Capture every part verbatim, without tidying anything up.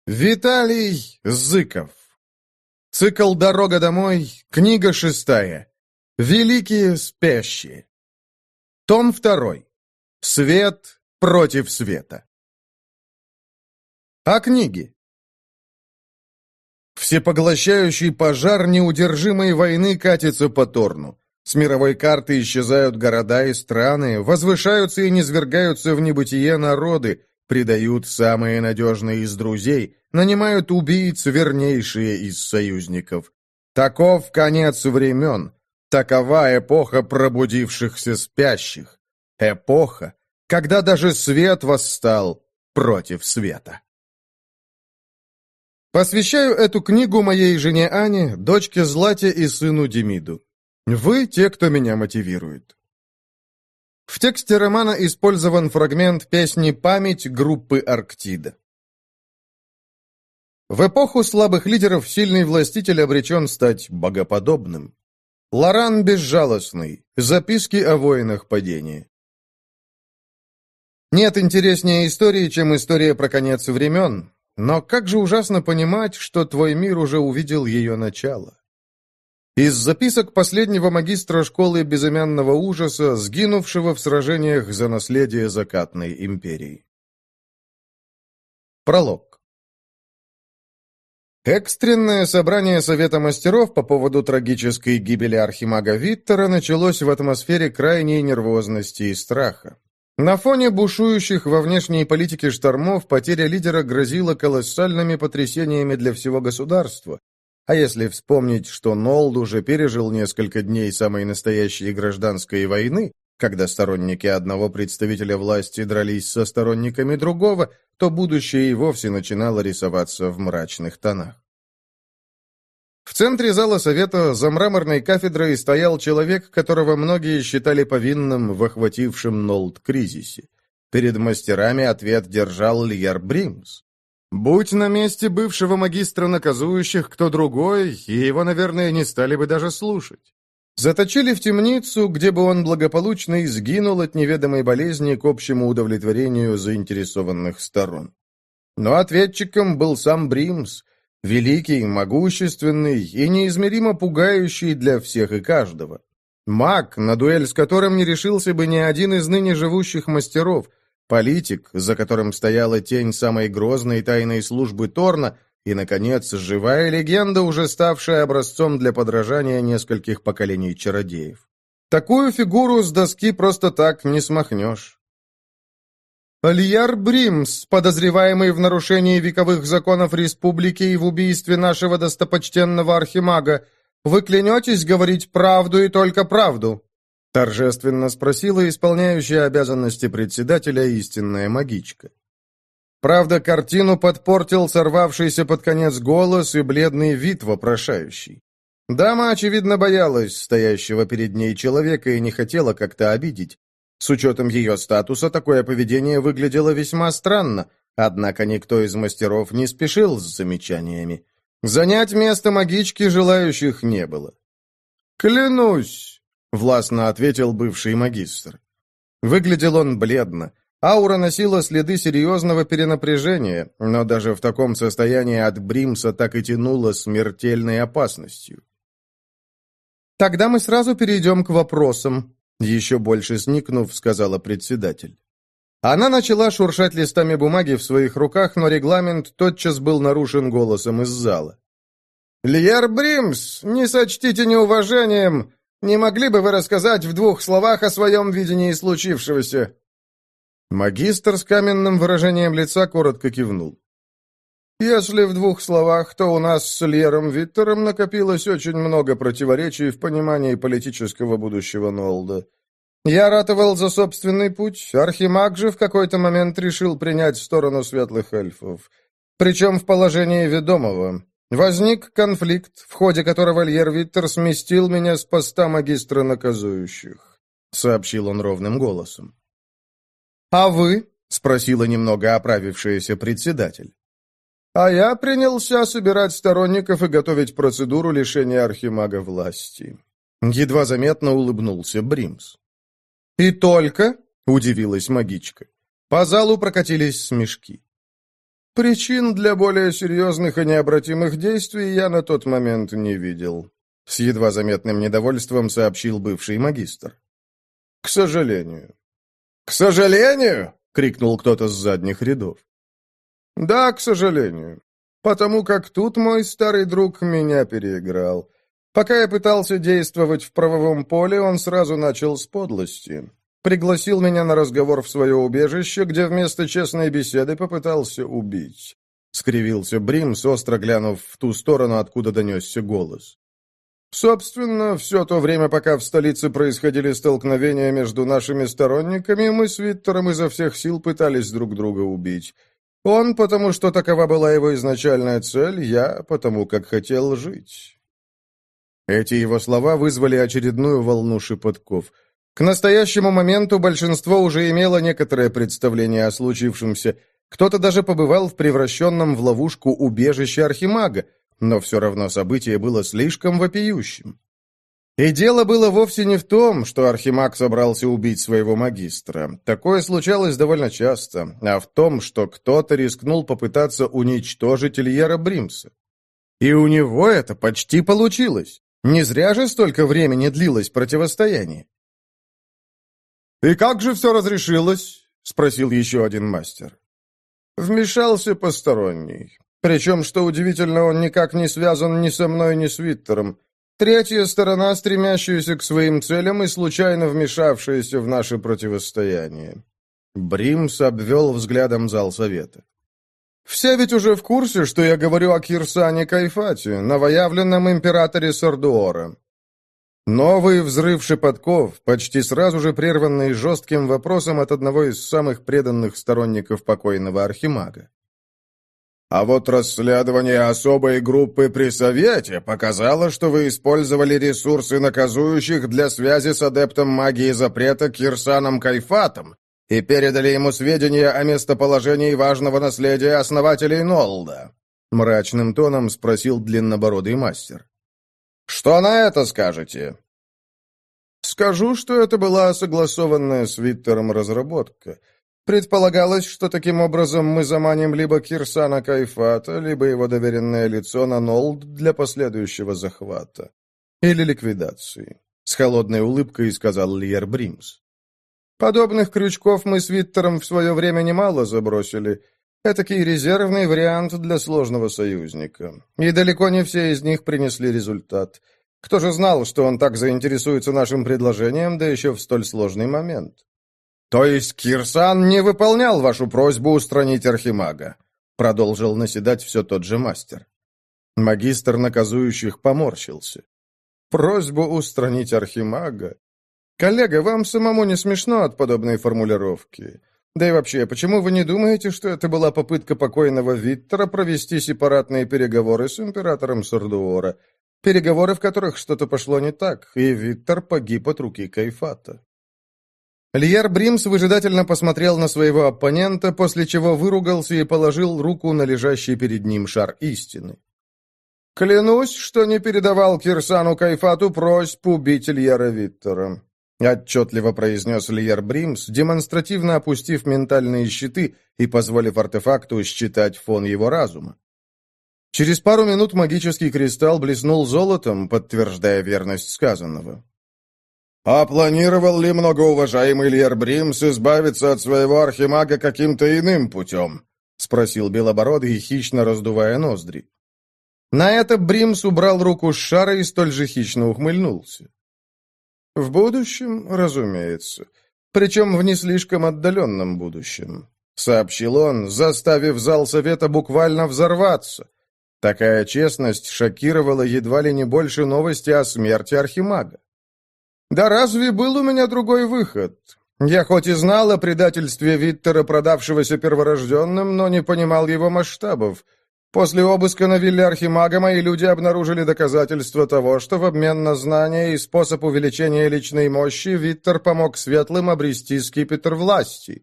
Виталий Зыков. Цикл «Дорога домой», книга шестая. Великие спящие. Том второй. Свет против света. О книге. Всепоглощающий пожар неудержимой войны катится по Торну. С мировой карты исчезают города и страны, возвышаются и низвергаются в небытие народы, предают самые надежные из друзей, нанимают убийц вернейшие из союзников. Таков конец времен, такова эпоха пробудившихся спящих. Эпоха, когда даже свет восстал против света. Посвящаю эту книгу моей жене Ане, дочке Злате и сыну Демиду. Вы те, кто меня мотивирует. В тексте романа использован фрагмент песни «Память» группы «Арктида». В эпоху слабых лидеров сильный властитель обречен стать богоподобным. Лоран Безжалостный. Записки о воинах падения. Нет интереснее истории, чем история про конец времен, но как же ужасно понимать, что твой мир уже увидел ее начало. Из записок последнего магистра школы безымянного ужаса, сгинувшего в сражениях за наследие закатной империи. Пролог. Экстренное собрание Совета мастеров по поводу трагической гибели архимага Виттера началось в атмосфере крайней нервозности и страха. На фоне бушующих во внешней политике штормов потеря лидера грозила колоссальными потрясениями для всего государства. А если вспомнить, что Нолд уже пережил несколько дней самой настоящей гражданской войны, когда сторонники одного представителя власти дрались со сторонниками другого, то будущее и вовсе начинало рисоваться в мрачных тонах. В центре зала совета за мраморной кафедрой стоял человек, которого многие считали повинным в охватившем Нолд кризисе. Перед мастерами ответ держал Льер Бримс. Будь на месте бывшего магистра наказующих кто другой, и его, наверное, не стали бы даже слушать. Заточили в темницу, где бы он благополучно изгинул от неведомой болезни к общему удовлетворению заинтересованных сторон. Но ответчиком был сам Бримс, великий, могущественный и неизмеримо пугающий для всех и каждого. Маг, на дуэль с которым не решился бы ни один из ныне живущих мастеров, политик, за которым стояла тень самой грозной тайной службы Торна, и, наконец, живая легенда, уже ставшая образцом для подражания нескольких поколений чародеев. Такую фигуру с доски просто так не смахнешь. Льер Бримс, подозреваемый в нарушении вековых законов республики и в убийстве нашего достопочтенного архимага, вы клянетесь говорить правду и только правду? Торжественно спросила исполняющая обязанности председателя истинная магичка. Правда, картину подпортил сорвавшийся под конец голос и бледный вид вопрошающий. Дама, очевидно, боялась стоящего перед ней человека и не хотела как-то обидеть. С учетом ее статуса, такое поведение выглядело весьма странно, однако никто из мастеров не спешил с замечаниями. Занять место магички желающих не было. «Клянусь!» — властно ответил бывший магистр. Выглядел он бледно. Аура носила следы серьезного перенапряжения, но даже в таком состоянии от Бримса так и тянуло смертельной опасностью. «Тогда мы сразу перейдем к вопросам», — еще больше сникнув, сказала председатель. Она начала шуршать листами бумаги в своих руках, но регламент тотчас был нарушен голосом из зала. «Льер Бримс, не сочтите неуважением. Не могли бы вы рассказать в двух словах о своем видении случившегося?» Магистр с каменным выражением лица коротко кивнул. «Если в двух словах, то у нас с Льером Виттером накопилось очень много противоречий в понимании политического будущего Нолда. Я ратовал за собственный путь, архимаг же в какой-то момент решил принять сторону светлых эльфов, причем в положении ведомого. Возник конфликт, в ходе которого Льер Виттер сместил меня с поста магистра наказующих», — сообщил он ровным голосом. «А вы?» — спросила немного оправившаяся председатель. «А я принялся собирать сторонников и готовить процедуру лишения архимага власти». Едва заметно улыбнулся Бримс. «И только?» — удивилась магичка. По залу прокатились смешки. Причин для более серьезных и необратимых действий я на тот момент не видел. С едва заметным недовольством сообщил бывший магистр. К сожалению. К сожалению? Крикнул кто-то с задних рядов. Да, к сожалению. Потому как тут мой старый друг меня переиграл. Пока я пытался действовать в правовом поле, он сразу начал с подлости. Пригласил меня на разговор в свое убежище, где вместо честной беседы попытался убить. Скривился Бримс, остро глянув в ту сторону, откуда донесся голос. Собственно, все то время, пока в столице происходили столкновения между нашими сторонниками, мы с Виттером изо всех сил пытались друг друга убить. Он, потому что такова была его изначальная цель, я, потому как хотел жить. Эти его слова вызвали очередную волну шепотков. К настоящему моменту большинство уже имело некоторое представление о случившемся. Кто-то даже побывал в превращенном в ловушку убежище Архимага, но все равно событие было слишком вопиющим. И дело было вовсе не в том, что Архимаг собрался убить своего магистра. Такое случалось довольно часто, а в том, что кто-то рискнул попытаться уничтожить Льера Бримса. И у него это почти получилось. Не зря же столько времени длилось противостояние. «И как же все разрешилось?» — спросил еще один мастер. Вмешался посторонний. Причем, что удивительно, он никак не связан ни со мной, ни с Виттером. Третья сторона, стремящаяся к своим целям и случайно вмешавшаяся в наше противостояние. Бримс обвел взглядом зал совета. Все ведь уже в курсе, что я говорю о Кирсане Кайфате, новоявленном императоре Сордуора. Новый взрыв шепотков, почти сразу же прерванный жестким вопросом от одного из самых преданных сторонников покойного Архимага. А вот расследование особой группы при Совете показало, что вы использовали ресурсы наказующих для связи с адептом магии запрета Кирсаном Кайфатом и передали ему сведения о местоположении важного наследия основателей Нолда», — мрачным тоном спросил длиннобородый мастер. «Что на это скажете?» «Скажу, что это была согласованная с Виттером разработка. Предполагалось, что таким образом мы заманим либо Кирсана Кайфата, либо его доверенное лицо на Нолд для последующего захвата. Или ликвидации», — с холодной улыбкой сказал Льер Бримс. «Подобных крючков мы с Виттером в свое время немало забросили. Этакий резервный вариант для сложного союзника. И далеко не все из них принесли результат. Кто же знал, что он так заинтересуется нашим предложением, да еще в столь сложный момент?» «То есть Кирсан не выполнял вашу просьбу устранить Архимага?» Продолжил наседать все тот же мастер. Магистр наказующих поморщился. «Просьбу устранить Архимага? Коллега, вам самому не смешно от подобной формулировки? Да и вообще, почему вы не думаете, что это была попытка покойного Виттера провести сепаратные переговоры с императором Сордуора? Переговоры, в которых что-то пошло не так, и Виттер погиб от руки Кайфата». Льер Бримс выжидательно посмотрел на своего оппонента, после чего выругался и положил руку на лежащий перед ним шар истины. «Клянусь, что не передавал Кирсану Кайфату просьбу убить Льера Виттера», — отчетливо произнес Льер Бримс, демонстративно опустив ментальные щиты и позволив артефакту считать фон его разума. Через пару минут магический кристалл блеснул золотом, подтверждая верность сказанного. «А планировал ли многоуважаемый Льер Бримс избавиться от своего архимага каким-то иным путем?» — спросил Белобородый, хищно раздувая ноздри. На это Бримс убрал руку с шара и столь же хищно ухмыльнулся. «В будущем, разумеется. Причем в не слишком отдаленном будущем», — сообщил он, заставив зал совета буквально взорваться. Такая честность шокировала едва ли не больше новости о смерти Архимага. «Да разве был у меня другой выход? Я хоть и знал о предательстве Виттера, продавшегося перворожденным, но не понимал его масштабов. После обыска на вилле Архимага мои люди обнаружили доказательства того, что в обмен на знания и способ увеличения личной мощи Виттер помог светлым обрести скипетр власти».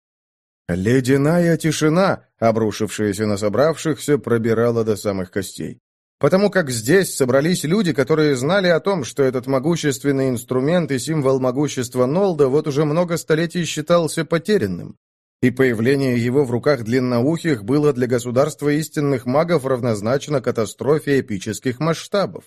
Ледяная тишина, обрушившаяся на собравшихся, пробирала до самых костей. Потому как здесь собрались люди, которые знали о том, что этот могущественный инструмент и символ могущества Нолда вот уже много столетий считался потерянным. и появление его в руках длинноухих было для государства истинных магов равнозначно катастрофе эпических масштабов.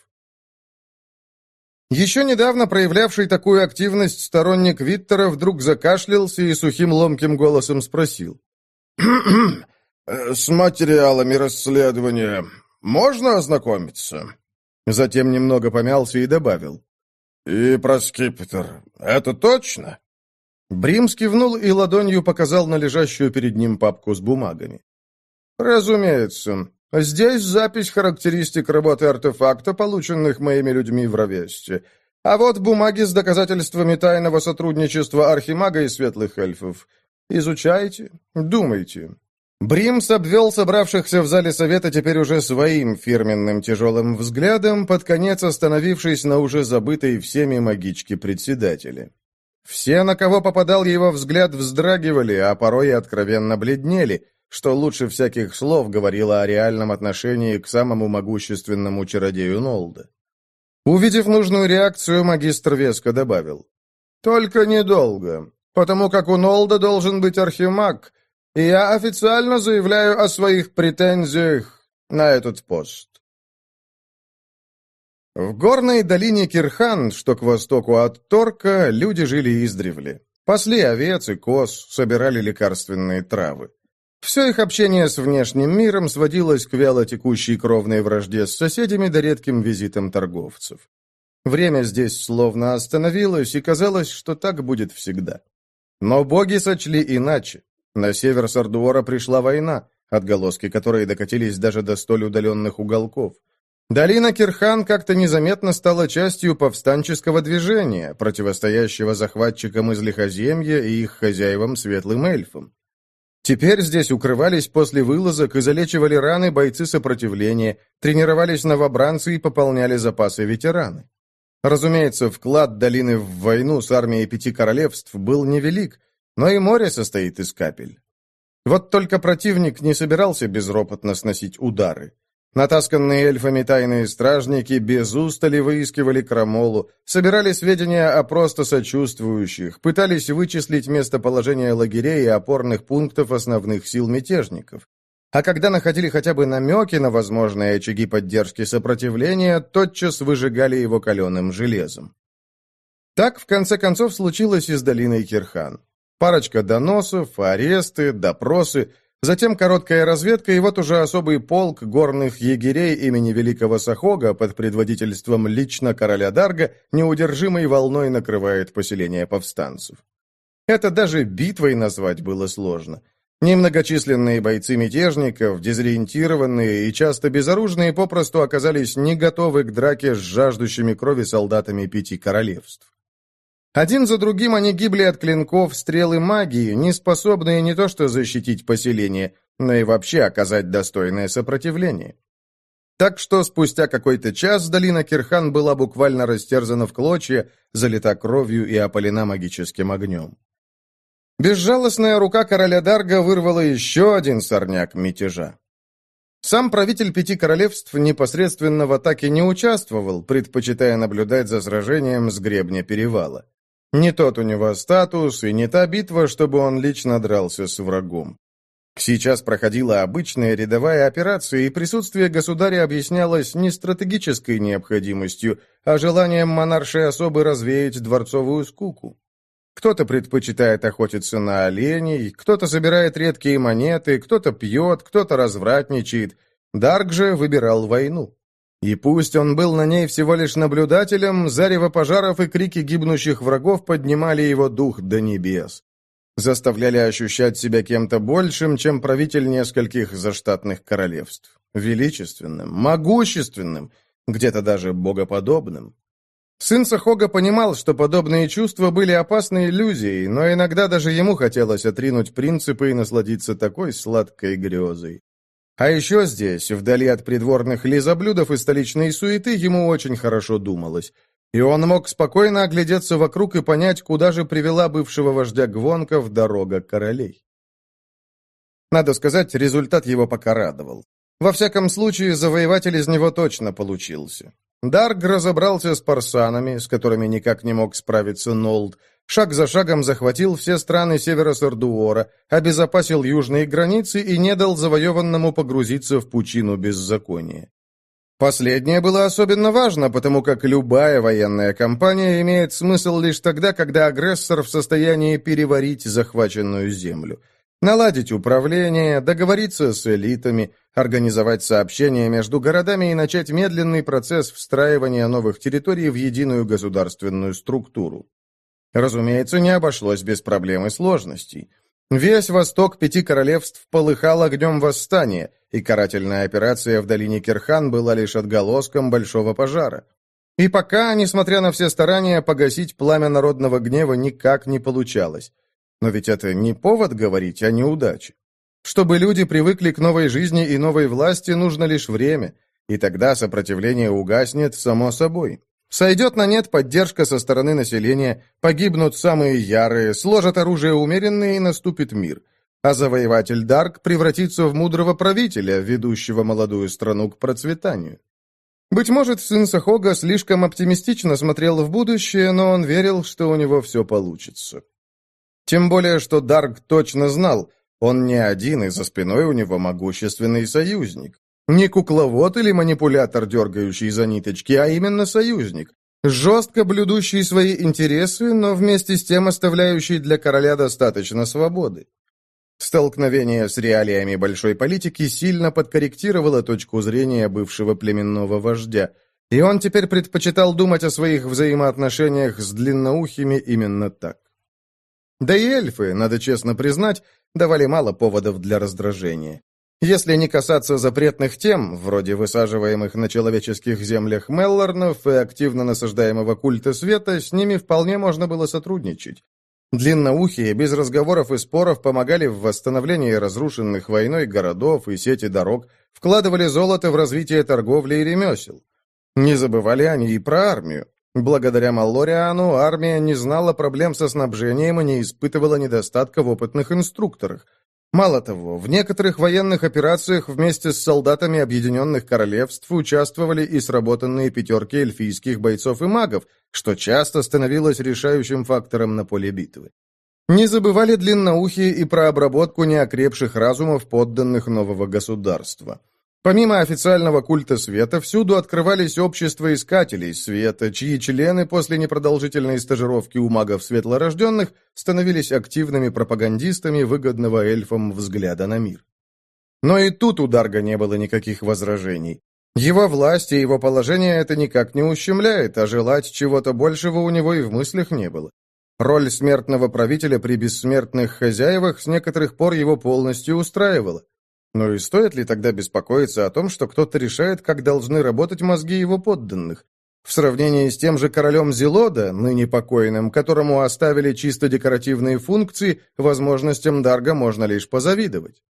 Еще недавно проявлявший такую активность сторонник Виттера вдруг закашлялся и сухим ломким голосом спросил. «С материалами расследования можно ознакомиться?» Затем немного помялся и добавил. «И про скипетр. Это точно?» Бримс кивнул и ладонью показал на лежащую перед ним папку с бумагами. «Разумеется. Здесь запись характеристик работы артефакта, полученных моими людьми в Равесте. А вот бумаги с доказательствами тайного сотрудничества Архимага и Светлых Эльфов. Изучайте, думайте». Бримс обвел собравшихся в зале совета теперь уже своим фирменным тяжелым взглядом, под конец остановившись на уже забытой всеми магичке председателя. Все, на кого попадал его взгляд, вздрагивали, а порой и откровенно бледнели, что лучше всяких слов говорило о реальном отношении к самому могущественному чародею Нолда. Увидев нужную реакцию, магистр веско добавил. «Только недолго, потому как у Нолда должен быть архимаг, и я официально заявляю о своих претензиях на этот пост». В горной долине Кирхан, что к востоку от Торка, люди жили издревле. Пасли овец и коз, собирали лекарственные травы. Все их общение с внешним миром сводилось к вяло текущей кровной вражде с соседями да редким визитам торговцев. Время здесь словно остановилось, и казалось, что так будет всегда. Но боги сочли иначе. На север Сардуора пришла война, отголоски которой докатились даже до столь удаленных уголков. Долина Кирхан как-то незаметно стала частью повстанческого движения, противостоящего захватчикам из Лихоземья и их хозяевам светлым эльфам. Теперь здесь укрывались после вылазок и залечивали раны бойцы сопротивления, тренировались новобранцы и пополняли запасы ветераны. Разумеется, вклад долины в войну с армией пяти королевств был невелик, но и море состоит из капель. Вот только противник не собирался безропотно сносить удары. Натасканные эльфами тайные стражники без устали выискивали крамолу, собирали сведения о просто сочувствующих, пытались вычислить местоположение лагерей и опорных пунктов основных сил мятежников. А когда находили хотя бы намеки на возможные очаги поддержки сопротивления, тотчас выжигали его каленым железом. Так, в конце концов, случилось и с долиной Кирхан. Парочка доносов, аресты, допросы, затем короткая разведка, и вот уже особый полк горных егерей имени Великого Сахога под предводительством лично короля Дарга неудержимой волной накрывает поселение повстанцев. Это даже битвой назвать было сложно. Немногочисленные бойцы мятежников, дезориентированные и часто безоружные, попросту оказались не готовы к драке с жаждущими крови солдатами пяти королевств. Один за другим они гибли от клинков, стрел и магии, не способные не то что защитить поселение, но и вообще оказать достойное сопротивление. Так что спустя какой-то час долина Кирхан была буквально растерзана в клочья, залита кровью и опалена магическим огнем. Безжалостная рука короля Дарга вырвала еще один сорняк мятежа. Сам правитель пяти королевств непосредственно в атаке не участвовал, предпочитая наблюдать за сражением с гребня перевала. Не тот у него статус и не та битва, чтобы он лично дрался с врагом. Сейчас проходила обычная рядовая операция, и присутствие государя объяснялось не стратегической необходимостью, а желанием монаршей особы развеять дворцовую скуку. Кто-то предпочитает охотиться на оленей, кто-то собирает редкие монеты, кто-то пьет, кто-то развратничает. Дарк же выбирал войну. И пусть он был на ней всего лишь наблюдателем, зарево пожаров и крики гибнущих врагов поднимали его дух до небес. Заставляли ощущать себя кем-то большим, чем правитель нескольких заштатных королевств. Величественным, могущественным, где-то даже богоподобным. Сын Сахога понимал, что подобные чувства были опасной иллюзией, но иногда даже ему хотелось отринуть принципы и насладиться такой сладкой грезой. А еще здесь, вдали от придворных лизоблюдов и столичной суеты, ему очень хорошо думалось. И он мог спокойно оглядеться вокруг и понять, куда же привела бывшего вождя Гвонков дорога королей. Надо сказать, результат его пока радовал. Во всяком случае, завоеватель из него точно получился. Дарг разобрался с парсанами, с которыми никак не мог справиться Нолд, шаг за шагом захватил все страны севера Сардуора, обезопасил южные границы и не дал завоеванному погрузиться в пучину беззакония. Последнее было особенно важно, потому как любая военная кампания имеет смысл лишь тогда, когда агрессор в состоянии переварить захваченную землю. Наладить управление, договориться с элитами, организовать сообщения между городами и начать медленный процесс встраивания новых территорий в единую государственную структуру. Разумеется, не обошлось без проблем и сложностей. Весь восток пяти королевств полыхал огнем восстания, и карательная операция в долине Кирхан была лишь отголоском большого пожара. И пока, несмотря на все старания, погасить пламя народного гнева никак не получалось. Но ведь это не повод говорить о неудаче. Чтобы люди привыкли к новой жизни и новой власти, нужно лишь время, и тогда сопротивление угаснет само собой. Сойдет на нет поддержка со стороны населения, погибнут самые ярые, сложат оружие умеренные и наступит мир. А завоеватель Дарк превратится в мудрого правителя, ведущего молодую страну к процветанию. Быть может, сын Сахога слишком оптимистично смотрел в будущее, но он верил, что у него все получится. Тем более, что Дарк точно знал, он не один, и за спиной у него могущественный союзник. Не кукловод или манипулятор, дергающий за ниточки, а именно союзник, жестко блюдущий свои интересы, но вместе с тем оставляющий для короля достаточно свободы. Столкновение с реалиями большой политики сильно подкорректировало точку зрения бывшего племенного вождя, и он теперь предпочитал думать о своих взаимоотношениях с длинноухими именно так. Да и эльфы, надо честно признать, давали мало поводов для раздражения. Если не касаться запретных тем, вроде высаживаемых на человеческих землях Меллорнов и активно насаждаемого культа света, с ними вполне можно было сотрудничать. Длинноухие, без разговоров и споров, помогали в восстановлении разрушенных войной городов и сети дорог, вкладывали золото в развитие торговли и ремесел. Не забывали они и про армию. Благодаря Маллориану армия не знала проблем со снабжением и не испытывала недостатка в опытных инструкторах. Мало того, в некоторых военных операциях вместе с солдатами Объединенных Королевств участвовали и сработанные пятерки эльфийских бойцов и магов, что часто становилось решающим фактором на поле битвы. Не забывали длинноухие и про обработку неокрепших разумов подданных нового государства. Помимо официального культа света, всюду открывались общества искателей света, чьи члены после непродолжительной стажировки у магов светлорожденных становились активными пропагандистами выгодного эльфам взгляда на мир. Но и тут у Дарга не было никаких возражений. Его власть и его положение это никак не ущемляет, а желать чего-то большего у него и в мыслях не было. Роль смертного правителя при бессмертных хозяевах с некоторых пор его полностью устраивала. Но и стоит ли тогда беспокоиться о том, что кто-то решает, как должны работать мозги его подданных? В сравнении с тем же королем Зелода, ныне покойным, которому оставили чисто декоративные функции, возможностям Дарга можно лишь позавидовать.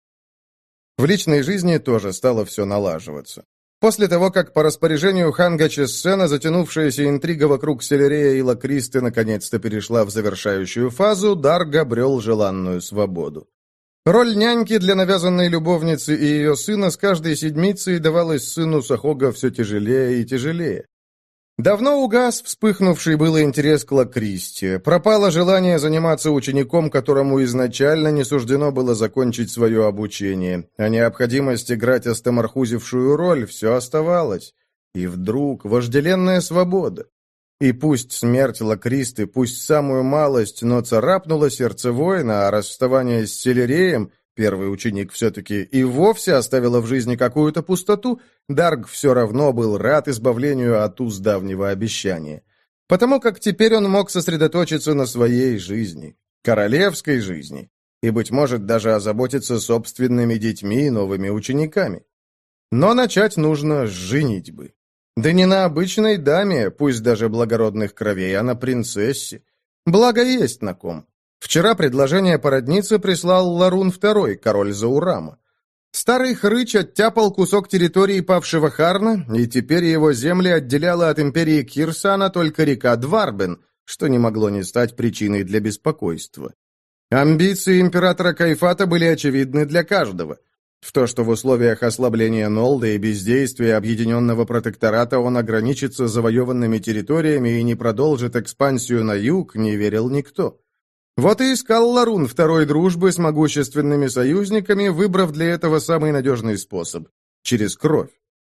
В личной жизни тоже стало все налаживаться. После того, как по распоряжению Ханга Чессена затянувшаяся интрига вокруг Селерея и Лакристы наконец-то перешла в завершающую фазу, Дарг обрел желанную свободу. Роль няньки для навязанной любовницы и ее сына с каждой седмицей давалась сыну Сахога все тяжелее и тяжелее. Давно угас вспыхнувший было интерес к Лакристе, пропало желание заниматься учеником, которому изначально не суждено было закончить свое обучение, а необходимость играть остомархузившую роль все оставалось. И вдруг вожделенная свобода. И пусть смерть Лакристы, пусть самую малость, но царапнула сердце воина, а расставание с Селереем, первый ученик все-таки, и вовсе оставило в жизни какую-то пустоту, Дарг все равно был рад избавлению от уз давнего обещания. Потому как теперь он мог сосредоточиться на своей жизни, королевской жизни, и, быть может, даже озаботиться собственными детьми и новыми учениками. Но начать нужно с женитьбы. Да не на обычной даме, пусть даже благородных кровей, а на принцессе. Благо есть на ком. Вчера предложение породниться прислал Ларун второй, король Заурама. Старый хрыч оттяпал кусок территории павшего Харна, и теперь его земли отделяла от империи Кирсана только река Дварбен, что не могло не стать причиной для беспокойства. Амбиции императора Кайфата были очевидны для каждого. В то, что в условиях ослабления Нолда и бездействия Объединенного Протектората он ограничится завоеванными территориями и не продолжит экспансию на юг, не верил никто. Вот и искал Ларун второй дружбы с могущественными союзниками, выбрав для этого самый надежный способ – через кровь.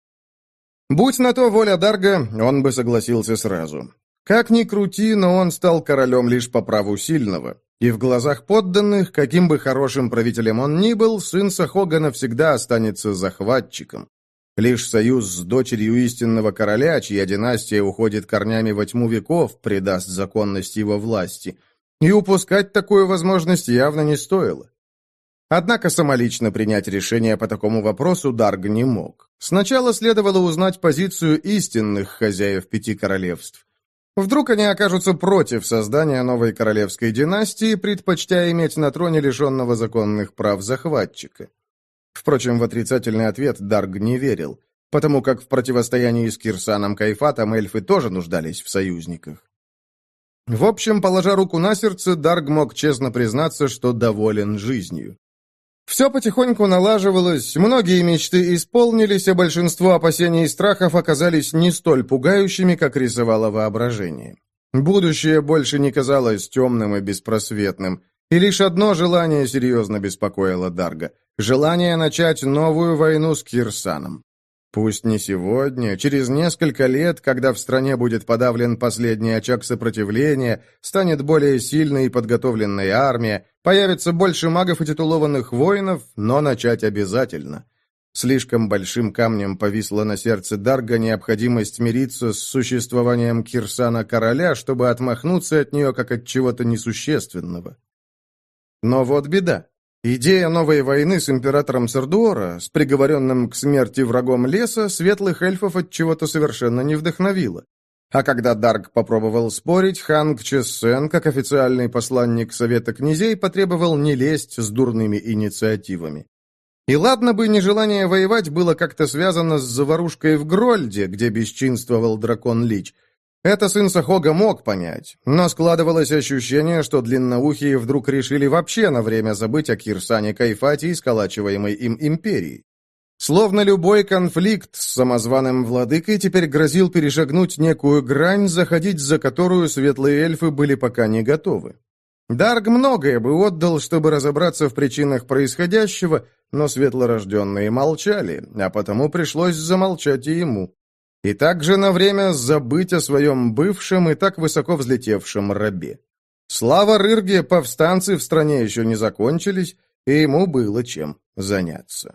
Будь на то воля Дарга, он бы согласился сразу. Как ни крути, но он стал королем лишь по праву сильного. И в глазах подданных, каким бы хорошим правителем он ни был, сын Сахога навсегда останется захватчиком. Лишь союз с дочерью истинного короля, чья династия уходит корнями во тьму веков, придаст законность его власти. И упускать такую возможность явно не стоило. Однако самолично принять решение по такому вопросу Дарг не мог. Сначала следовало узнать позицию истинных хозяев пяти королевств. Вдруг они окажутся против создания новой королевской династии, предпочтя иметь на троне лишенного законных прав захватчика. Впрочем, в отрицательный ответ Дарг не верил, потому как в противостоянии с Кирсаном Кайфатом эльфы тоже нуждались в союзниках. В общем, положа руку на сердце, Дарг мог честно признаться, что доволен жизнью. Все потихоньку налаживалось, многие мечты исполнились, а большинство опасений и страхов оказались не столь пугающими, как рисовало воображение. Будущее больше не казалось темным и беспросветным, и лишь одно желание серьезно беспокоило Дарга – желание начать новую войну с Кирсаном. Пусть не сегодня, через несколько лет, когда в стране будет подавлен последний очаг сопротивления, станет более сильной и подготовленной армия, появится больше магов и титулованных воинов, но начать обязательно. Слишком большим камнем повисла на сердце Дарга необходимость мириться с существованием Кирсана-короля, чтобы отмахнуться от нее как от чего-то несущественного. Но вот беда. Идея новой войны с императором Сардуора, с приговоренным к смерти врагом леса, светлых эльфов от чего-то совершенно не вдохновила. А когда Дарг попробовал спорить, Ханг Чессен, как официальный посланник Совета князей, потребовал не лезть с дурными инициативами. И ладно бы нежелание воевать было как-то связано с заварушкой в Грольде, где бесчинствовал дракон Лич. Это сын Сахога мог понять, но складывалось ощущение, что длинноухие вдруг решили вообще на время забыть о Кирсане Кайфате и сколачиваемой им империи. Словно любой конфликт с самозваным владыкой теперь грозил перешагнуть некую грань, заходить за которую светлые эльфы были пока не готовы. Дарг многое бы отдал, чтобы разобраться в причинах происходящего, но светлорожденные молчали, а потому пришлось замолчать и ему. И также на время забыть о своем бывшем и так высоко взлетевшем рабе. Слава Рырге, повстанцы в стране еще не закончились, и ему было чем заняться.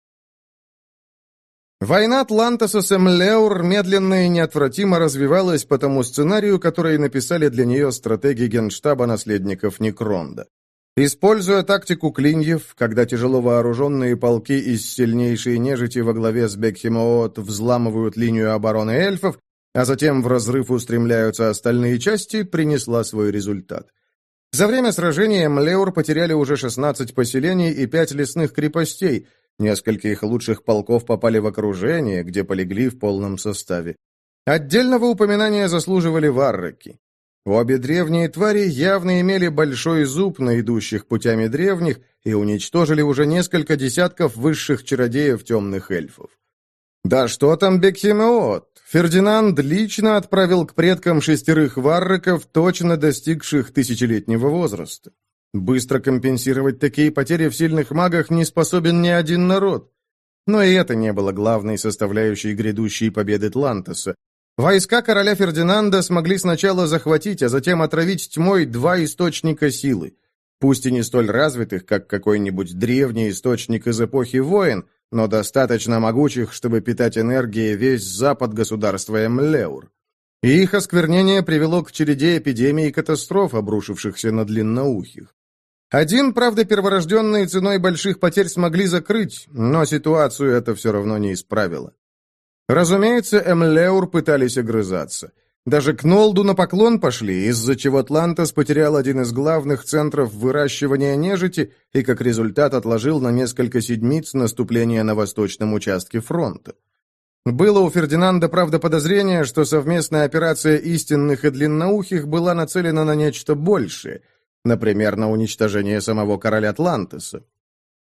Война Атлантоса с Эмлеур медленно и неотвратимо развивалась по тому сценарию, который написали для нее стратеги Генштаба наследников Некронда. Используя тактику клиньев, когда тяжело вооруженные полки из сильнейшей нежити во главе с Бекхемоот взламывают линию обороны эльфов, а затем в разрыв устремляются остальные части, принесла свой результат. За время сражения Млеур потеряли уже шестнадцать поселений и пять лесных крепостей, несколько их лучших полков попали в окружение, где полегли в полном составе. Отдельного упоминания заслуживали варраки. Обе древние твари явно имели большой зуб на идущих путями древних и уничтожили уже несколько десятков высших чародеев темных эльфов. Да что там Бекхемеот? Фердинанд лично отправил к предкам шестерых варраков, точно достигших тысячелетнего возраста. Быстро компенсировать такие потери в сильных магах не способен ни один народ. Но и это не было главной составляющей грядущей победы Тлантоса. Войска короля Фердинанда смогли сначала захватить, а затем отравить тьмой два источника силы. Пусть и не столь развитых, как какой-нибудь древний источник из эпохи войн, но достаточно могучих, чтобы питать энергией весь запад государства Эмлеур. И их осквернение привело к череде эпидемий и катастроф, обрушившихся на длинноухих. Один, правда, перворожденные ценой больших потерь смогли закрыть, но ситуацию это все равно не исправило. Разумеется, Эмлеур пытались огрызаться. Даже к Нолду на поклон пошли, из-за чего Атлантос потерял один из главных центров выращивания нежити и, как результат, отложил на несколько седмиц наступление на восточном участке фронта. Было у Фердинанда, правда, подозрение, что совместная операция истинных и длинноухих была нацелена на нечто большее, например, на уничтожение самого короля Атлантоса.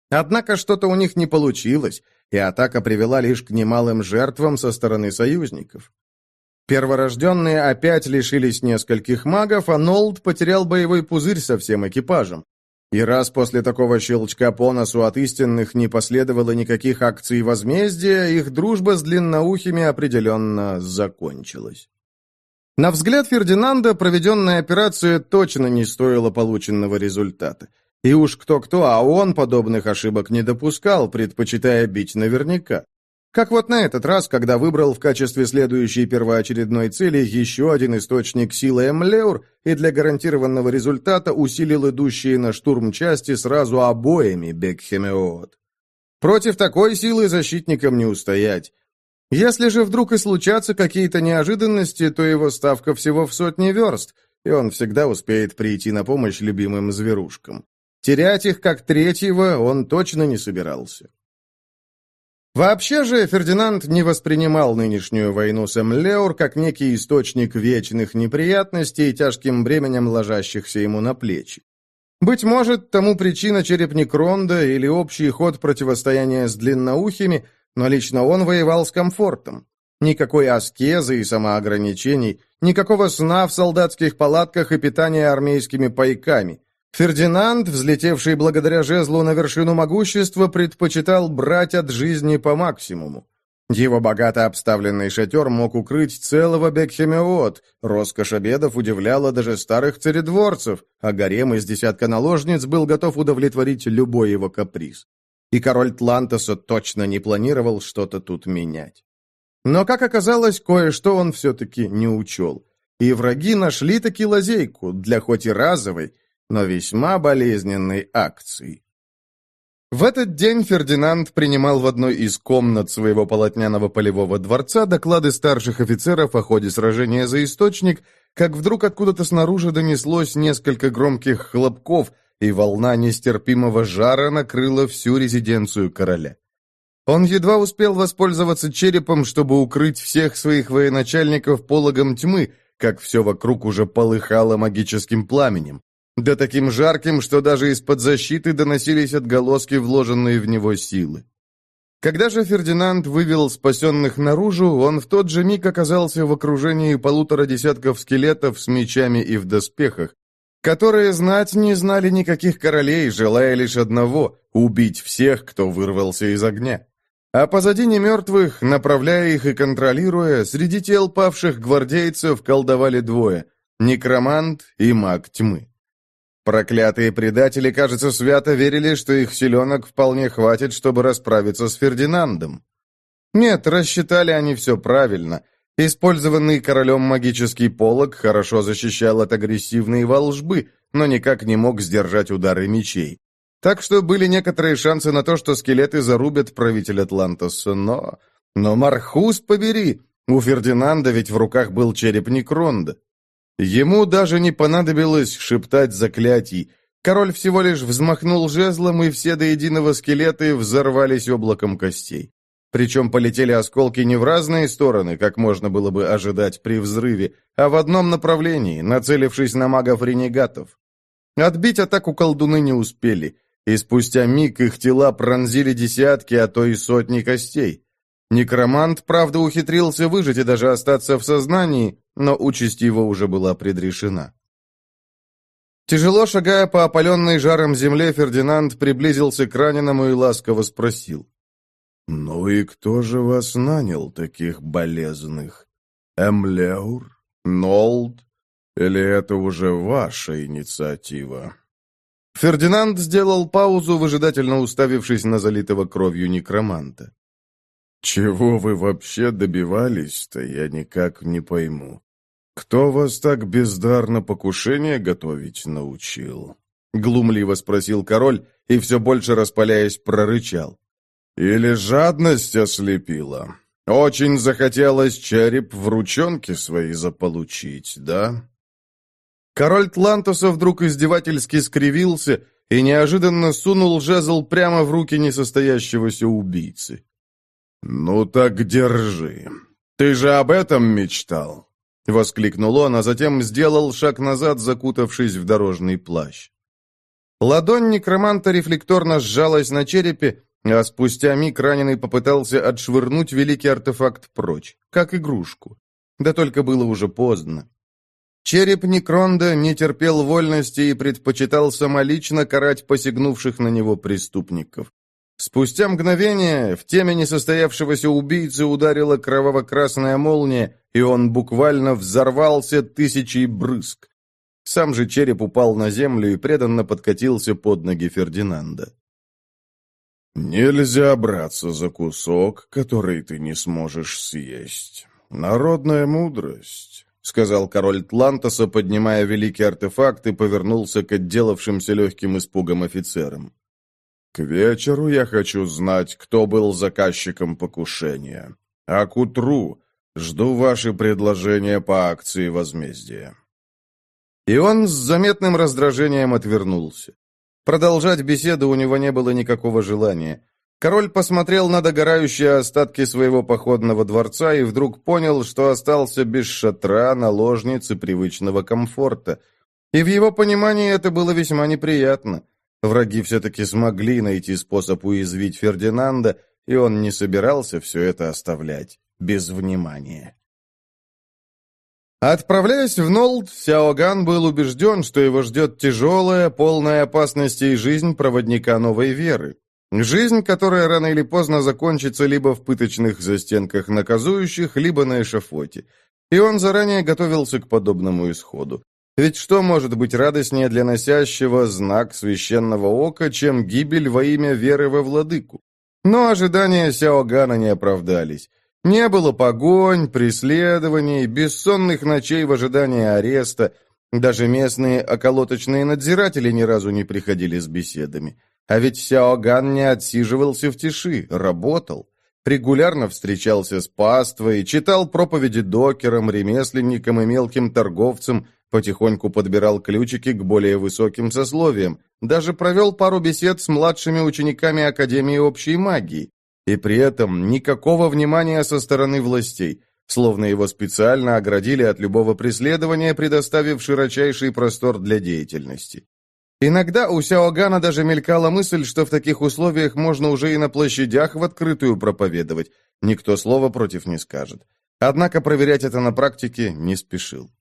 Однако что-то у них не получилось, и атака привела лишь к немалым жертвам со стороны союзников. Перворожденные опять лишились нескольких магов, а Нолд потерял боевой пузырь со всем экипажем. И раз после такого щелчка по носу от истинных не последовало никаких акций возмездия, их дружба с длинноухими определенно закончилась. На взгляд Фердинанда, проведенная операция точно не стоила полученного результата. И уж кто-кто, а он подобных ошибок не допускал, предпочитая бить наверняка. Как вот на этот раз, когда выбрал в качестве следующей первоочередной цели еще один источник силы Эмлеур и для гарантированного результата усилил идущие на штурм части сразу обоими Бекхемеот. Против такой силы защитникам не устоять. Если же вдруг и случатся какие-то неожиданности, то его ставка всего в сотни верст, и он всегда успеет прийти на помощь любимым зверушкам. Терять их как третьего он точно не собирался. Вообще же Фердинанд не воспринимал нынешнюю войну с Эмлеур как некий источник вечных неприятностей, тяжким бременем ложащихся ему на плечи. Быть может, тому причина череп Некронда или общий ход противостояния с длинноухими, но лично он воевал с комфортом. Никакой аскезы и самоограничений, никакого сна в солдатских палатках и питания армейскими пайками. Фердинанд, взлетевший благодаря жезлу на вершину могущества, предпочитал брать от жизни по максимуму. Его богато обставленный шатер мог укрыть целого Бекхемеот, роскошь обедов удивляла даже старых царедворцев, а гарем из десятка наложниц был готов удовлетворить любой его каприз. И король Тлантоса точно не планировал что-то тут менять. Но, как оказалось, кое-что он все-таки не учел. И враги нашли-таки лазейку для хоть и разовой, но весьма болезненной акции. В этот день Фердинанд принимал в одной из комнат своего полотняного полевого дворца доклады старших офицеров о ходе сражения за источник, как вдруг откуда-то снаружи донеслось несколько громких хлопков, и волна нестерпимого жара накрыла всю резиденцию короля. Он едва успел воспользоваться черепом, чтобы укрыть всех своих военачальников пологом тьмы, как все вокруг уже полыхало магическим пламенем. Да таким жарким, что даже из-под защиты доносились отголоски вложенные в него силы. Когда же Фердинанд вывел спасенных наружу, он в тот же миг оказался в окружении полутора десятков скелетов с мечами и в доспехах, которые знать не знали никаких королей, желая лишь одного — убить всех, кто вырвался из огня. А позади немертвых, направляя их и контролируя, среди тел павших гвардейцев колдовали двое — некромант и маг тьмы. Проклятые предатели, кажется, свято верили, что их силенок вполне хватит, чтобы расправиться с Фердинандом. Нет, рассчитали они все правильно. Использованный королем магический полог хорошо защищал от агрессивной волжбы, но никак не мог сдержать удары мечей. Так что были некоторые шансы на то, что скелеты зарубят правителя Тлантоса, но... Но Мархус побери, у Фердинанда ведь в руках был череп Некронда. Ему даже не понадобилось шептать заклятий. Король всего лишь взмахнул жезлом, и все до единого скелеты взорвались облаком костей. Причем полетели осколки не в разные стороны, как можно было бы ожидать при взрыве, а в одном направлении, нацелившись на магов-ренегатов. Отбить атаку колдуны не успели, и спустя миг их тела пронзили десятки, а то и сотни костей. Некромант, правда, ухитрился выжить и даже остаться в сознании, но участь его уже была предрешена. Тяжело шагая по опаленной жаром земле, Фердинанд приблизился к раненому и ласково спросил: «Ну и кто же вас нанял, таких болезных? Эмлеур? Нолд? Или это уже ваша инициатива?» Фердинанд сделал паузу, выжидательно уставившись на залитого кровью некроманта. «Чего вы вообще добивались-то, я никак не пойму. Кто вас так бездарно покушение готовить научил?» Глумливо спросил король и, все больше распаляясь, прорычал. «Или жадность ослепила? Очень захотелось череп в ручонки свои заполучить, да?» Король Тлантоса вдруг издевательски скривился и неожиданно сунул жезл прямо в руки несостоящегося убийцы. «Ну так держи. Ты же об этом мечтал!» — воскликнул он, а затем сделал шаг назад, закутавшись в дорожный плащ. Ладонь некроманта рефлекторно сжалась на черепе, а спустя миг раненый попытался отшвырнуть великий артефакт прочь, как игрушку. Да только было уже поздно. Череп Некронда не терпел вольности и предпочитал самолично карать посягнувших на него преступников. Спустя мгновение в теме несостоявшегося убийцы ударила кроваво-красная молния, и он буквально взорвался тысячей брызг. Сам же череп упал на землю и преданно подкатился под ноги Фердинанда. «Нельзя браться за кусок, который ты не сможешь съесть. Народная мудрость», — сказал король Тлантоса, поднимая великий артефакт, и повернулся к отделавшимся легким испугом офицерам. «К вечеру я хочу знать, кто был заказчиком покушения. А к утру жду ваши предложения по акции возмездия». И он с заметным раздражением отвернулся. Продолжать беседу у него не было никакого желания. Король посмотрел на догорающие остатки своего походного дворца и вдруг понял, что остался без шатра, наложниц и привычного комфорта. И в его понимании это было весьма неприятно. Враги все-таки смогли найти способ уязвить Фердинанда, и он не собирался все это оставлять без внимания. Отправляясь в Нолд, Сяоган был убежден, что его ждет тяжелая, полная опасностей жизнь проводника новой веры. Жизнь, которая рано или поздно закончится либо в пыточных застенках наказующих, либо на эшафоте. И он заранее готовился к подобному исходу. Ведь что может быть радостнее для носящего знак священного ока, чем гибель во имя веры во владыку? Но ожидания Сяогана не оправдались. Не было погонь, преследований, бессонных ночей в ожидании ареста. Даже местные околоточные надзиратели ни разу не приходили с беседами. А ведь Сяоган не отсиживался в тиши, работал. Регулярно встречался с паствой, читал проповеди докерам, ремесленникам и мелким торговцам, потихоньку подбирал ключики к более высоким сословиям, даже провел пару бесед с младшими учениками Академии общей магии. И при этом никакого внимания со стороны властей, словно его специально оградили от любого преследования, предоставив широчайший простор для деятельности. Иногда у Сяогана даже мелькала мысль, что в таких условиях можно уже и на площадях в открытую проповедовать, никто слова против не скажет. Однако проверять это на практике не спешил.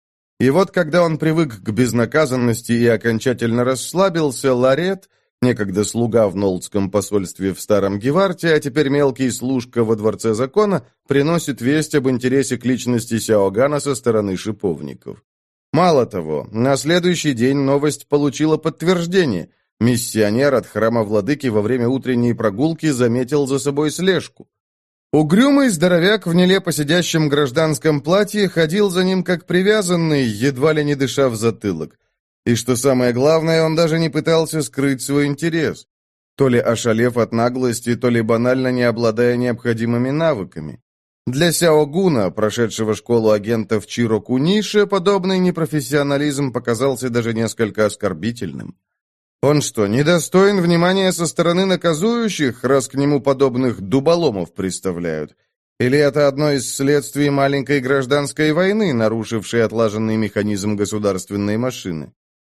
И вот когда он привык к безнаказанности и окончательно расслабился, Ларет, некогда слуга в Нолдском посольстве в Старом Геварте, а теперь мелкий служка во Дворце Закона, приносит весть об интересе к личности Сяогана со стороны шиповников. Мало того, на следующий день новость получила подтверждение. Миссионер от храма владыки во время утренней прогулки заметил за собой слежку. Угрюмый здоровяк в нелепо сидящем гражданском платье ходил за ним как привязанный, едва ли не дыша в затылок. И что самое главное, он даже не пытался скрыть свой интерес. То ли ошалев от наглости, то ли банально не обладая необходимыми навыками. Для Сяогуна, прошедшего школу агентов Чиро Куниши, подобный непрофессионализм показался даже несколько оскорбительным. Он что, недостоин внимания со стороны наказующих, раз к нему подобных дуболомов представляют? Или это одно из следствий маленькой гражданской войны, нарушившей отлаженный механизм государственной машины?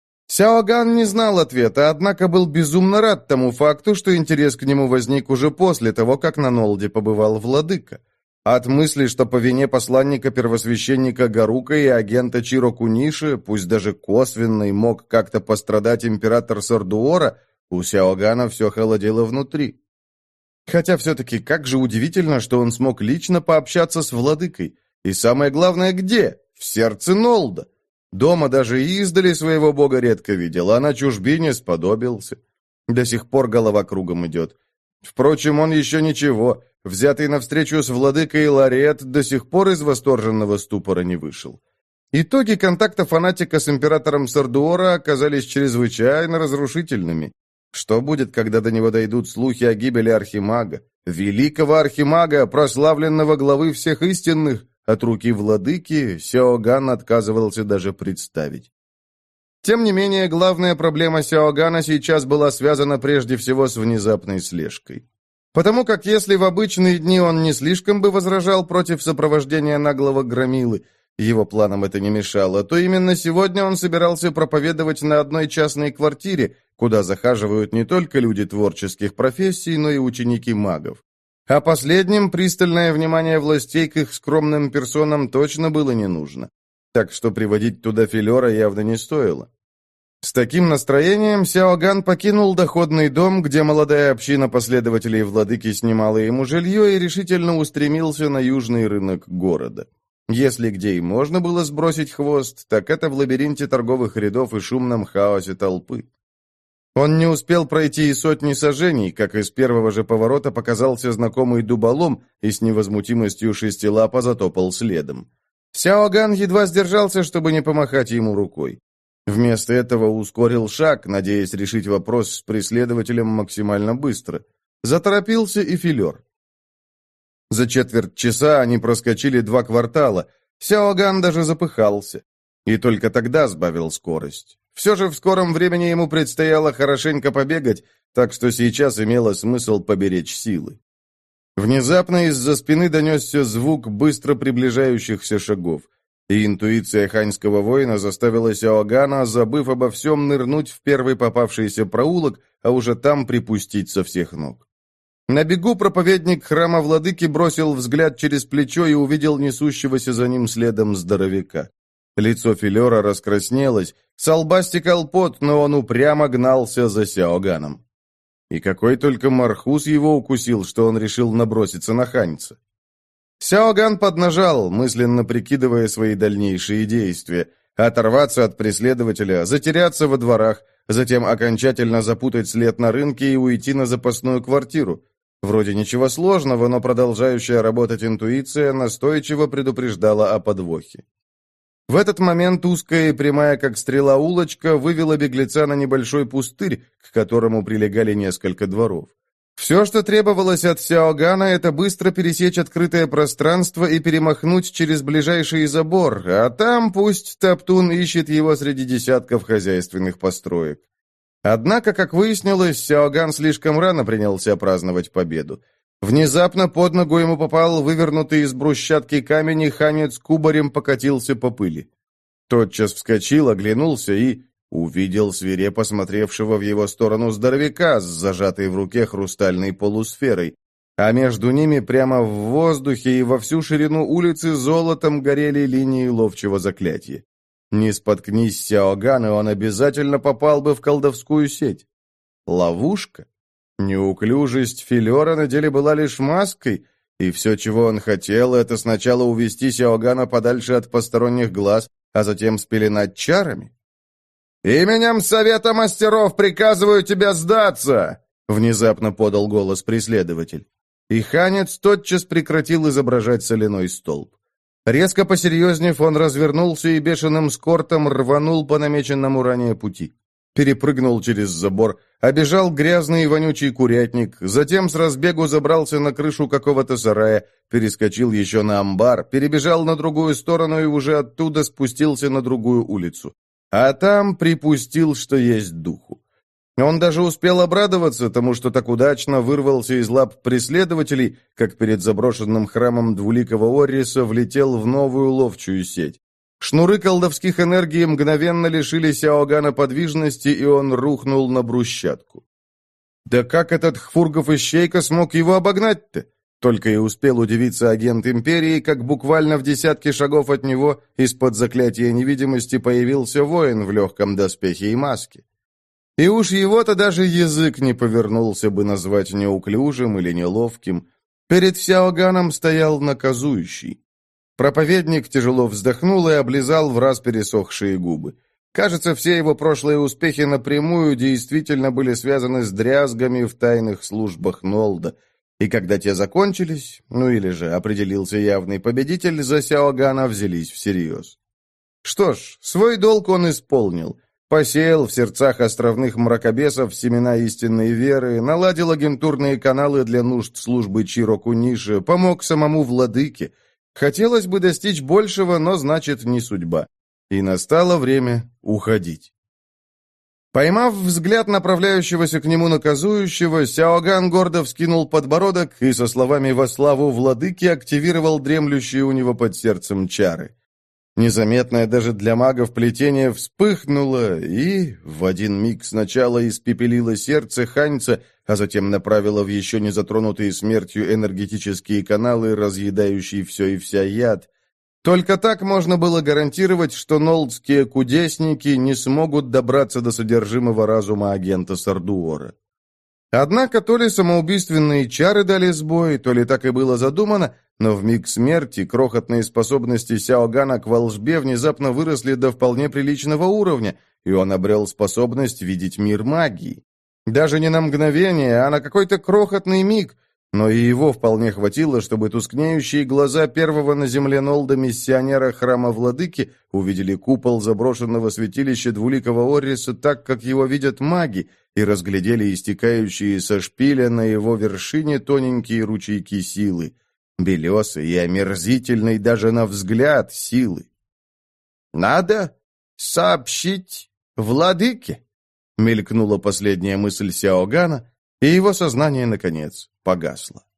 Сяоган не знал ответа, однако был безумно рад тому факту, что интерес к нему возник уже после того, как на Нолде побывал владыка. От мысли, что по вине посланника-первосвященника Гарука и агента Чиро Куниши, пусть даже косвенный, мог как-то пострадать император Сардуора, у Сяогана все холодело внутри. Хотя все-таки как же удивительно, что он смог лично пообщаться с владыкой. И самое главное, где? В сердце Нолда. Дома даже издали своего бога редко видел, а на чужбине сподобился. До сих пор голова кругом идет. Впрочем, он еще ничего. Взятый навстречу с владыкой Ларет до сих пор из восторженного ступора не вышел. Итоги контакта фанатика с императором Сардуора оказались чрезвычайно разрушительными. Что будет, когда до него дойдут слухи о гибели архимага? Великого архимага, прославленного главы всех истинных, от руки владыки Сяоган отказывался даже представить. Тем не менее, главная проблема Сяогана сейчас была связана прежде всего с внезапной слежкой. Потому как если в обычные дни он не слишком бы возражал против сопровождения наглого громилы, его планам это не мешало, то именно сегодня он собирался проповедовать на одной частной квартире, куда захаживают не только люди творческих профессий, но и ученики магов. А последним пристальное внимание властей к их скромным персонам точно было не нужно. Так что приводить туда филера явно не стоило. С таким настроением Сяоган покинул доходный дом, где молодая община последователей владыки снимала ему жилье, и решительно устремился на южный рынок города. Если где и можно было сбросить хвост, так это в лабиринте торговых рядов и шумном хаосе толпы. Он не успел пройти и сотни сажений, как из первого же поворота показался знакомый дуболом и с невозмутимостью шестилапа затопал следом. Сяоган едва сдержался, чтобы не помахать ему рукой. Вместо этого ускорил шаг, надеясь решить вопрос с преследователем максимально быстро. Заторопился и филер. За четверть часа они проскочили два квартала. Сяоган даже запыхался. И только тогда сбавил скорость. Все же в скором времени ему предстояло хорошенько побегать, так что сейчас имело смысл поберечь силы. Внезапно из-за спины донесся звук быстро приближающихся шагов. И интуиция ханьского воина заставила Сяогана, забыв обо всем, нырнуть в первый попавшийся проулок, а уже там припустить со всех ног. На бегу проповедник храма владыки бросил взгляд через плечо и увидел несущегося за ним следом здоровяка. Лицо филера раскраснелось, со лба стекал пот, но он упрямо гнался за Сяоганом. И какой только мархус его укусил, что он решил наброситься на ханьца. Сяоган поднажал, мысленно прикидывая свои дальнейшие действия. Оторваться от преследователя, затеряться во дворах, затем окончательно запутать след на рынке и уйти на запасную квартиру. Вроде ничего сложного, но продолжающая работать интуиция настойчиво предупреждала о подвохе. В этот момент узкая и прямая, как стрела, улочка вывела беглеца на небольшой пустырь, к которому прилегали несколько дворов. Все, что требовалось от Сяогана, это быстро пересечь открытое пространство и перемахнуть через ближайший забор, а там пусть Топтун ищет его среди десятков хозяйственных построек. Однако, как выяснилось, Сяоган слишком рано принялся праздновать победу. Внезапно под ногу ему попал вывернутый из брусчатки камень, и ханец кубарем покатился по пыли. Тотчас вскочил, оглянулся и увидел свирепо смотревшего в его сторону здоровяка с зажатой в руке хрустальной полусферой, а между ними прямо в воздухе и во всю ширину улицы золотом горели линии ловчего заклятия. Не споткнись Сяоган, и он обязательно попал бы в колдовскую сеть. Ловушка? Неуклюжесть филера на деле была лишь маской, и все, чего он хотел, это сначала увести Сяогана подальше от посторонних глаз, а затем спеленать чарами. «Именем Совета Мастеров приказываю тебя сдаться!» — внезапно подал голос преследователь. И ханец тотчас прекратил изображать соляной столб. Резко посерьезнев, он развернулся и бешеным скортом рванул по намеченному ранее пути. Перепрыгнул через забор, обежал грязный и вонючий курятник, затем с разбегу забрался на крышу какого-то сарая, перескочил еще на амбар, перебежал на другую сторону и уже оттуда спустился на другую улицу. А там припустил, что есть духу. Он даже успел обрадоваться тому, что так удачно вырвался из лап преследователей, как перед заброшенным храмом двуликого Орриса влетел в новую ловчую сеть. Шнуры колдовских энергий мгновенно лишили Сяогана подвижности, и он рухнул на брусчатку. Да как этот Хфургов ищейка смог его обогнать-то? Только и успел удивиться агент Империи, как буквально в десятке шагов от него из-под заклятия невидимости появился воин в легком доспехе и маске. И уж его-то даже язык не повернулся бы назвать неуклюжим или неловким. Перед Сяоганом стоял наказующий. Проповедник тяжело вздохнул и облизал враз пересохшие губы. Кажется, все его прошлые успехи напрямую действительно были связаны с дрязгами в тайных службах Нолда. И когда те закончились, ну или же определился явный победитель, за Сяогана взялись всерьез. Что ж, свой долг он исполнил. Посеял в сердцах островных мракобесов семена истинной веры, наладил агентурные каналы для нужд службы Чирокуниши, помог самому владыке. Хотелось бы достичь большего, но значит не судьба. И настало время уходить. Поймав взгляд направляющегося к нему наказующего, Сяоган гордо вскинул подбородок и со словами «во славу владыки» активировал дремлющие у него под сердцем чары. Незаметное даже для магов плетение вспыхнуло и в один миг сначала испепелило сердце Ханьца, а затем направило в еще не затронутые смертью энергетические каналы, разъедающие все и вся яд. Только так можно было гарантировать, что нолдские кудесники не смогут добраться до содержимого разума агента Сардуора. Однако то ли самоубийственные чары дали сбой, то ли так и было задумано, но в миг смерти крохотные способности Сяогана к волжбе внезапно выросли до вполне приличного уровня, и он обрел способность видеть мир магии. Даже не на мгновение, а на какой-то крохотный миг, но и его вполне хватило, чтобы тускнеющие глаза первого на земле Нолда-миссионера храма Владыки увидели купол заброшенного святилища двуликого Орриса так, как его видят маги, и разглядели истекающие со шпиля на его вершине тоненькие ручейки силы, белесой и омерзительной даже на взгляд силы. «Надо сообщить владыке», — мелькнула последняя мысль Сяогана, и его сознание, наконец, погасло.